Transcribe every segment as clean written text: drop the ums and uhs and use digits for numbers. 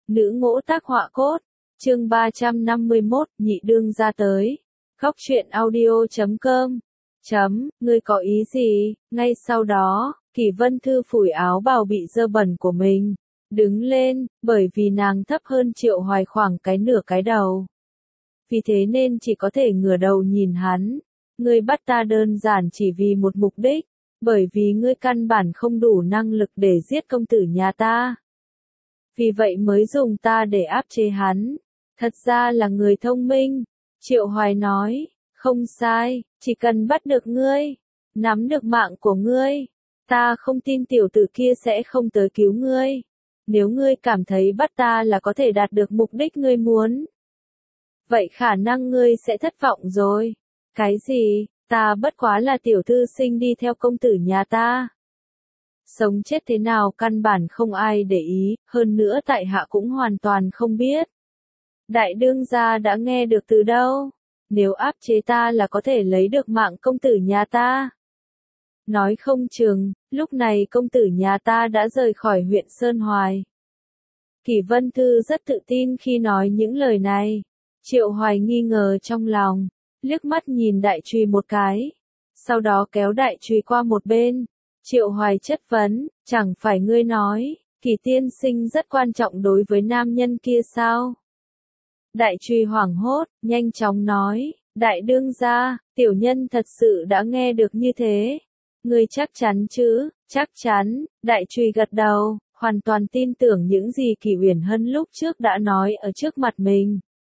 Nữ ngỗ tác họa cốt. Chương 351, nhị đương ra tới. Góc truyện audio.com. Ngươi có ý gì? Ngay sau đó, Kỷ Vân Thư phủi áo bào bị dơ bẩn của mình, đứng lên, bởi vì nàng thấp hơn Triệu Hoài khoảng cái nửa cái đầu. Vì thế nên chỉ có thể ngửa đầu nhìn hắn. Ngươi bắt ta đơn giản chỉ vì một mục đích, bởi vì ngươi căn bản không đủ năng lực để giết công tử nhà ta. Vì vậy mới dùng ta để áp chế hắn. Thật ra là người thông minh. Triệu Hoài nói, không sai, chỉ cần bắt được ngươi, nắm được mạng của ngươi, ta không tin tiểu tử kia sẽ không tới cứu ngươi. Nếu ngươi cảm thấy bắt ta là có thể đạt được mục đích ngươi muốn, vậy khả năng ngươi sẽ thất vọng rồi. Cái gì? Ta bất quá là tiểu thư sinh đi theo công tử nhà ta. Sống chết thế nào căn bản không ai để ý, hơn nữa tại hạ cũng hoàn toàn không biết. Đại đương gia đã nghe được từ đâu? Nếu áp chế ta là có thể lấy được mạng công tử nhà ta. Nói không chừng, lúc này công tử nhà ta đã rời khỏi huyện Sơn Hoài. Kỷ Vân Thư rất tự tin khi nói những lời này. Triệu Hoài nghi ngờ trong lòng, liếc mắt nhìn đại trùy một cái, sau đó kéo đại trùy qua một bên. Triệu Hoài chất vấn, chẳng phải ngươi nói, Kỷ tiên sinh rất quan trọng đối với nam nhân kia sao? Đại trùy hoảng hốt, nhanh chóng nói, đại đương gia, tiểu nhân thật sự đã nghe được như thế. Ngươi chắc chắn chứ? Chắc chắn. Đại trùy gật đầu, hoàn toàn tin tưởng những gì Kỷ Uyển Hân lúc trước đã nói ở trước mặt mình.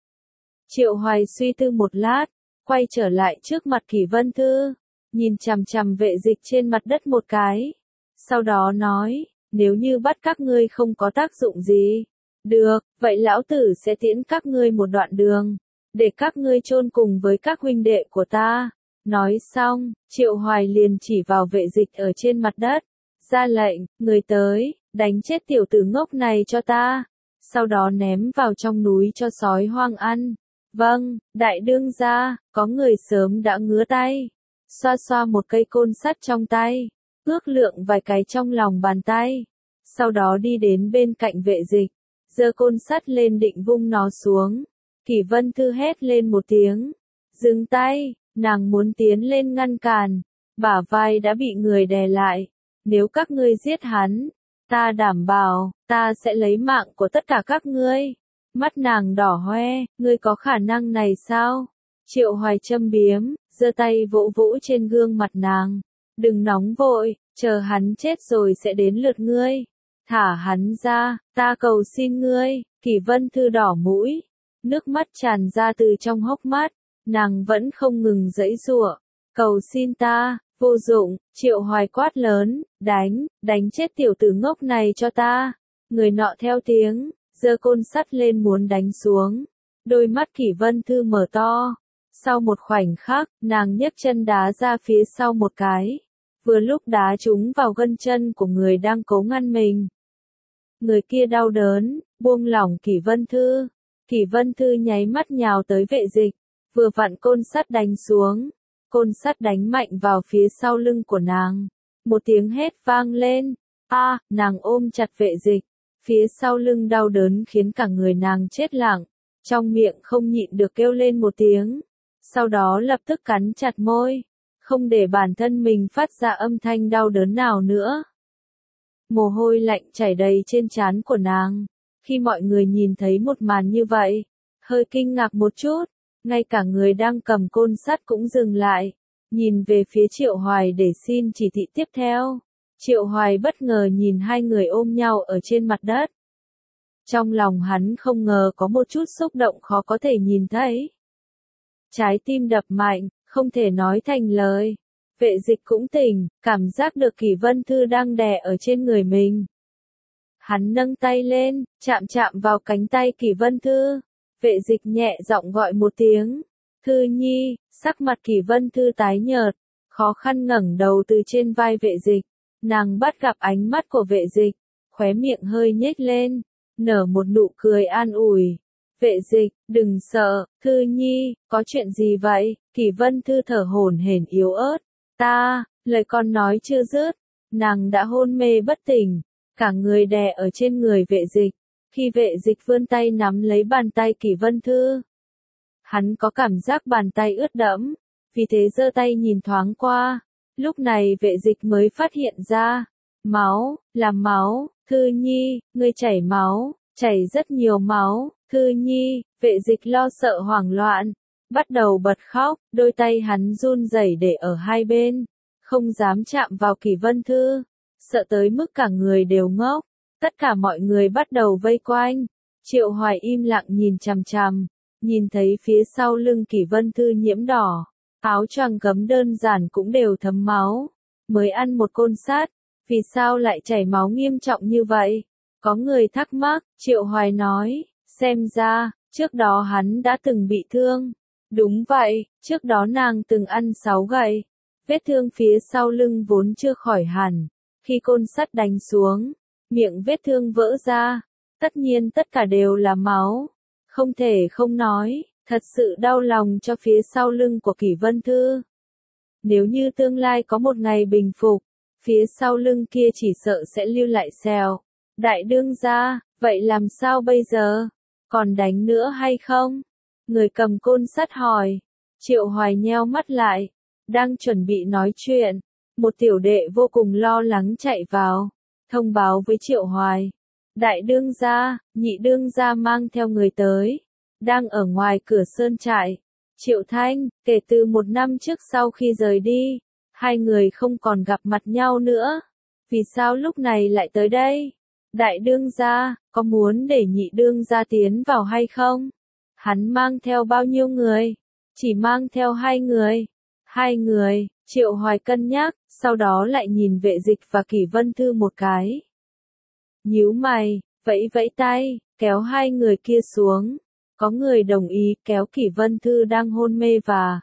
Triệu Hoài suy tư một lát, quay trở lại trước mặt Kỷ Vân Thư, nhìn chằm chằm Vệ Dịch trên mặt đất một cái. Sau đó nói, nếu như bắt các ngươi không có tác dụng gì, được, vậy lão tử sẽ tiễn các ngươi một đoạn đường, để các ngươi chôn cùng với các huynh đệ của ta. Nói xong, Triệu Hoài liền chỉ vào Vệ Dịch ở trên mặt đất, ra lệnh, người tới, đánh chết tiểu tử ngốc này cho ta, sau đó ném vào trong núi cho sói hoang ăn. Vâng, đại đương gia, có người sớm đã ngứa tay, xoa xoa một cây côn sắt trong tay, ước lượng vài cái trong lòng bàn tay, sau đó đi đến bên cạnh Vệ Dịch, giơ côn sắt lên định vung nó xuống. Kỷ Vân Thư hét lên một tiếng, dừng tay, nàng muốn tiến lên ngăn cản, bả vai đã bị người đè lại. Nếu các ngươi giết hắn, ta đảm bảo, ta sẽ lấy mạng của tất cả các ngươi. Mắt nàng đỏ hoe, ngươi có khả năng này sao? Triệu Hoài châm biếm, giơ tay vỗ vỗ trên gương mặt nàng. Đừng nóng vội, chờ hắn chết rồi sẽ đến lượt ngươi. Thả hắn ra, ta cầu xin ngươi. Kỷ Vân Thư đỏ mũi, nước mắt tràn ra từ trong hốc mắt, nàng vẫn không ngừng giãy giụa. Cầu xin ta, vô dụng. Triệu Hoài quát lớn, đánh chết tiểu tử ngốc này cho ta. Người nọ theo tiếng, giơ côn sắt lên muốn đánh xuống. Đôi mắt Kỷ Vân Thư mở to. Sau một khoảnh khắc, nàng nhấc chân đá ra phía sau một cái. Vừa lúc đá trúng vào gân chân của người đang cố ngăn mình. Người kia đau đớn, buông lỏng Kỷ Vân Thư. Kỷ Vân Thư nháy mắt nhào tới Vệ Dịch, vừa vặn côn sắt đánh xuống. Côn sắt đánh mạnh vào phía sau lưng của nàng. Một tiếng hét vang lên. Nàng ôm chặt Vệ Dịch. Phía sau lưng đau đớn khiến cả người nàng chết lặng. Trong miệng không nhịn được kêu lên một tiếng. Sau đó lập tức cắn chặt môi. Không để bản thân mình phát ra âm thanh đau đớn nào nữa. Mồ hôi lạnh chảy đầy trên trán của nàng. Khi mọi người nhìn thấy một màn như vậy, hơi kinh ngạc một chút. Ngay cả người đang cầm côn sắt cũng dừng lại, nhìn về phía Triệu Hoài để xin chỉ thị tiếp theo. Triệu Hoài bất ngờ nhìn hai người ôm nhau ở trên mặt đất. Trong lòng hắn không ngờ có một chút xúc động khó có thể nhìn thấy. Trái tim đập mạnh, không thể nói thành lời. Vệ Dịch cũng tỉnh, cảm giác được Kỷ Vân Thư đang đè ở trên người mình. Hắn nâng tay lên, chạm chạm vào cánh tay Kỷ Vân Thư. Vệ Dịch nhẹ giọng gọi một tiếng, Thư Nhi. Sắc mặt Kỷ Vân Thư tái nhợt, khó khăn ngẩng đầu từ trên vai Vệ Dịch. Nàng bắt gặp ánh mắt của Vệ Dịch, khóe miệng hơi nhếch lên, nở một nụ cười an ủi. Vệ Dịch, đừng sợ, Thư Nhi, có chuyện gì vậy? Kỷ Vân Thư thở hổn hển yếu ớt. Lời con nói chưa dứt, nàng đã hôn mê bất tỉnh, cả người đè ở trên người Vệ Dịch, Khi vệ dịch vươn tay nắm lấy bàn tay Kỷ Vân Thư, hắn có cảm giác bàn tay ướt đẫm, vì thế giơ tay nhìn thoáng qua. Lúc này vệ dịch mới phát hiện ra, máu, là máu. Thư Nhi, ngươi chảy máu, chảy rất nhiều máu. Thư Nhi, vệ dịch lo sợ hoảng loạn, bắt đầu bật khóc, đôi tay hắn run rẩy để ở hai bên, không dám chạm vào Kỷ Vân Thư, sợ tới mức cả người đều ngốc. Tất cả mọi người bắt đầu vây quanh, Triệu Hoài im lặng nhìn chằm chằm, nhìn thấy phía sau lưng Kỷ Vân Thư nhiễm đỏ, áo choàng gấm đơn giản cũng đều thấm máu, mới ăn một côn sắt, vì sao lại chảy máu nghiêm trọng như vậy? Có người thắc mắc, Triệu Hoài nói, xem ra, trước đó hắn đã từng bị thương. Đúng vậy, trước đó nàng từng ăn 6 gậy, vết thương phía sau lưng vốn chưa khỏi hẳn, khi côn sắt đánh xuống, miệng vết thương vỡ ra, tất nhiên tất cả đều là máu, không thể không nói, thật sự đau lòng cho phía sau lưng của Kỷ Vân Thư. Nếu như tương lai có một ngày bình phục, phía sau lưng kia chỉ sợ sẽ lưu lại sẹo. Đại đương gia, vậy làm sao bây giờ? Còn đánh nữa hay không? Người cầm côn sắt hỏi. Triệu Hoài nheo mắt lại, đang chuẩn bị nói chuyện, một tiểu đệ vô cùng lo lắng chạy vào, thông báo với Triệu Hoài. Đại đương gia, nhị đương gia mang theo người tới, đang ở ngoài cửa sơn trại. Triệu Thanh, kể từ 1 năm trước sau khi rời đi, hai người không còn gặp mặt nhau nữa. Vì sao lúc này lại tới đây? Đại đương gia, có muốn để nhị đương gia tiến vào hay không? Hắn mang theo bao nhiêu người? Chỉ mang theo 2 người. 2 người, Triệu Hoài cân nhắc, sau đó lại nhìn vệ dịch và Kỷ Vân Thư một cái. Nhíu mày, vẫy vẫy tay, kéo 2 người kia xuống. Có người đồng ý kéo Kỷ Vân Thư đang hôn mê và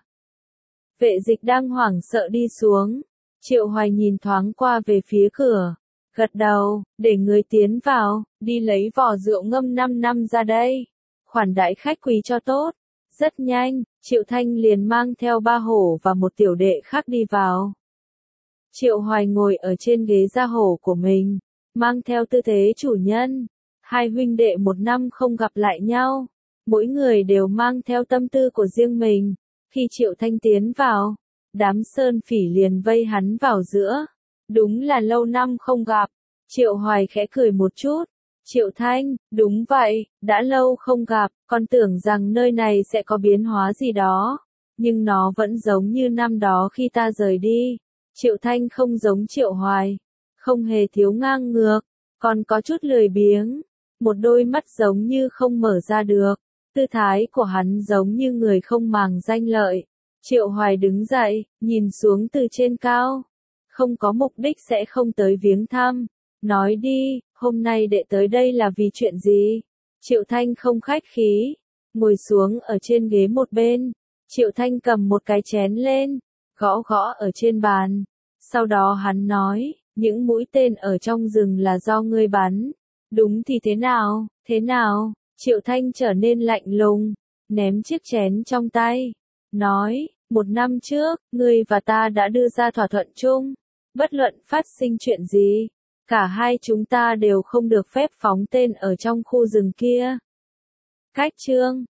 vệ dịch đang hoảng sợ đi xuống. Triệu Hoài nhìn thoáng qua về phía cửa, gật đầu, để người tiến vào, đi lấy vỏ rượu ngâm 5 năm ra đây. Khoản đãi khách quý cho tốt. Rất nhanh, Triệu Thanh liền mang theo 3 hổ và một tiểu đệ khác đi vào. Triệu Hoài ngồi ở trên ghế gia hổ của mình, mang theo tư thế chủ nhân. 2 huynh đệ 1 năm không gặp lại nhau, mỗi người đều mang theo tâm tư của riêng mình. Khi Triệu Thanh tiến vào, đám sơn phỉ liền vây hắn vào giữa. Đúng là lâu năm không gặp. Triệu Hoài khẽ cười một chút. Triệu Thanh, đúng vậy, đã lâu không gặp, con tưởng rằng nơi này sẽ có biến hóa gì đó, nhưng nó vẫn giống như năm đó khi ta rời đi. Triệu Thanh không giống Triệu Hoài, không hề thiếu ngang ngược, còn có chút lười biếng, một đôi mắt giống như không mở ra được, tư thái của hắn giống như người không màng danh lợi. Triệu Hoài đứng dậy, nhìn xuống từ trên cao, không có mục đích sẽ không tới viếng thăm. Nói đi, hôm nay đệ tới đây là vì chuyện gì? Triệu Thanh không khách khí, ngồi xuống ở trên ghế một bên. Triệu Thanh cầm một cái chén lên, gõ gõ ở trên bàn. Sau đó hắn nói, những mũi tên ở trong rừng là do ngươi bắn. Đúng thì thế nào, thế nào? Triệu Thanh trở nên lạnh lùng, ném chiếc chén trong tay. Nói, 1 năm trước, ngươi và ta đã đưa ra thỏa thuận chung. Bất luận phát sinh chuyện gì, cả hai chúng ta đều không được phép phóng tên ở trong khu rừng kia. Cách chương